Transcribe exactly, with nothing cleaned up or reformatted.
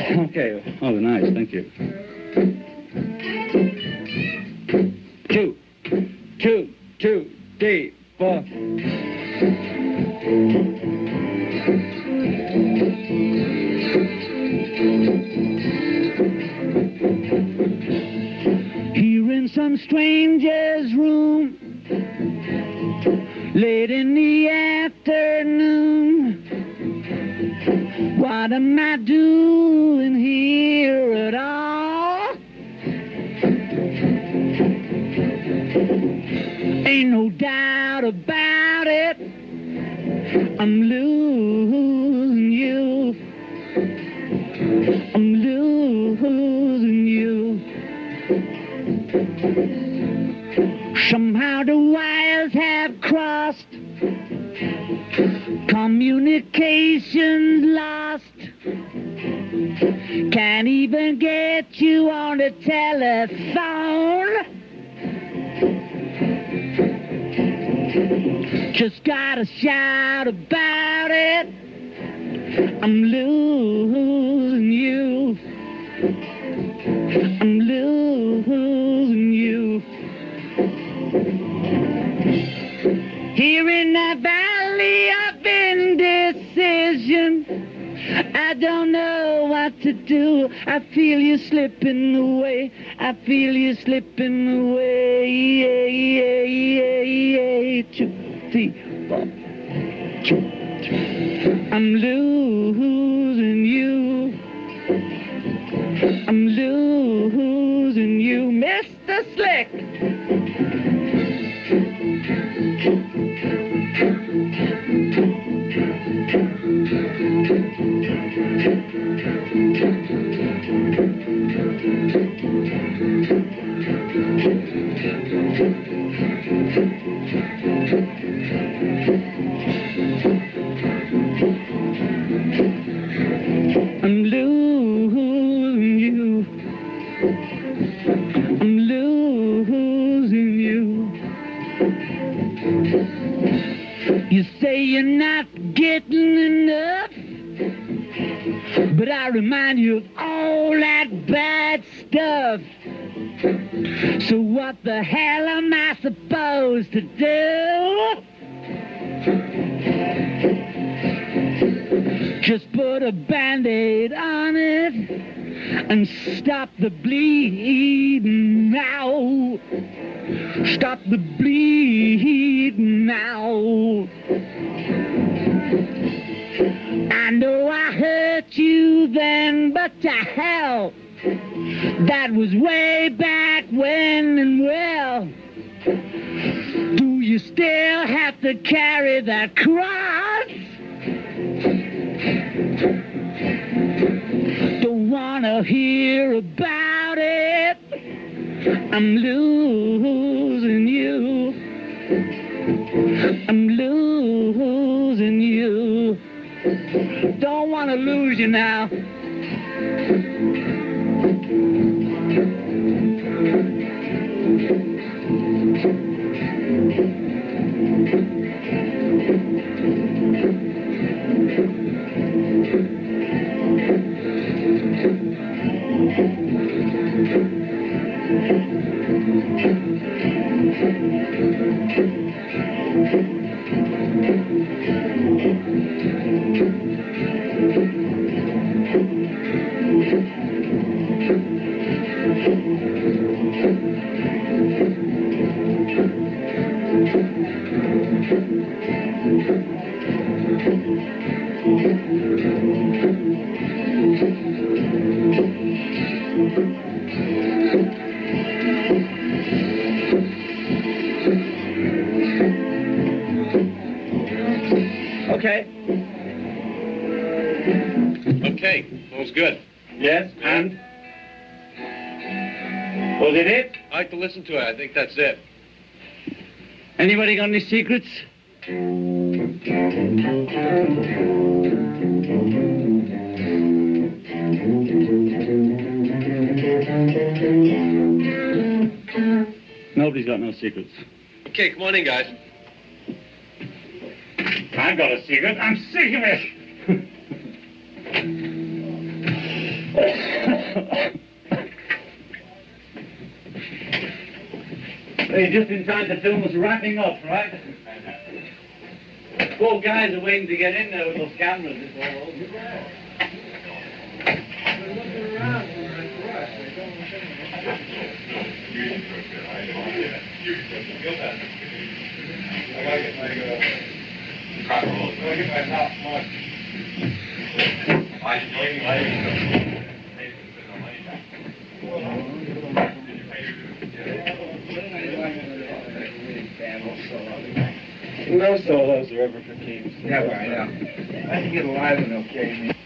Okay. Oh, nice. Thank you. Two, two, two, three, four. Here in some stranger's room, late in the afternoon, what am I doing here at all? Ain't no doubt about it, I'm losing you. I'm losing you. Somehow the wires have crossed, communications lost. Can't even get you on the telephone. Just gotta shout about it, I'm losing you. I'm losing you. Here in the valley of indecision, I don't know what to do. I feel you slipping away. I feel you slipping away. Yeah, yeah, yeah, yeah. Two, three, four. Two, three. I'm losing you. I'm losing you, Mister Slick. I'm losing you. I'm losing you. You say you're not getting enough, but I remind you of all that bad stuff. So what the hell am I supposed to do? Just put a Band-Aid on it and stop the bleeding now. Stop the bleeding now. I know I hurt you then, but to hell, that was way back when, and well, do you still have to carry that cross? Don't wanna hear about it, I'm losing you. I'm losing you. Don't wanna lose you now. Okay. Okay, all's good. Yes, and? Was it it? I like to listen to it. I think that's it. Anybody got any secrets? Nobody's got no secrets. Okay, come on in, guys. I've got a secret. I'm sick of it. uh, Hey, just in time to film us wrapping up, right? Four guys are waiting to get in there with those cameras. It's all over. They're looking around for a rush. They don't want I like it like a... I like it like not much. I enjoy lighting. No solos are ever for keeps. Yeah, I know. I can get a live one okay.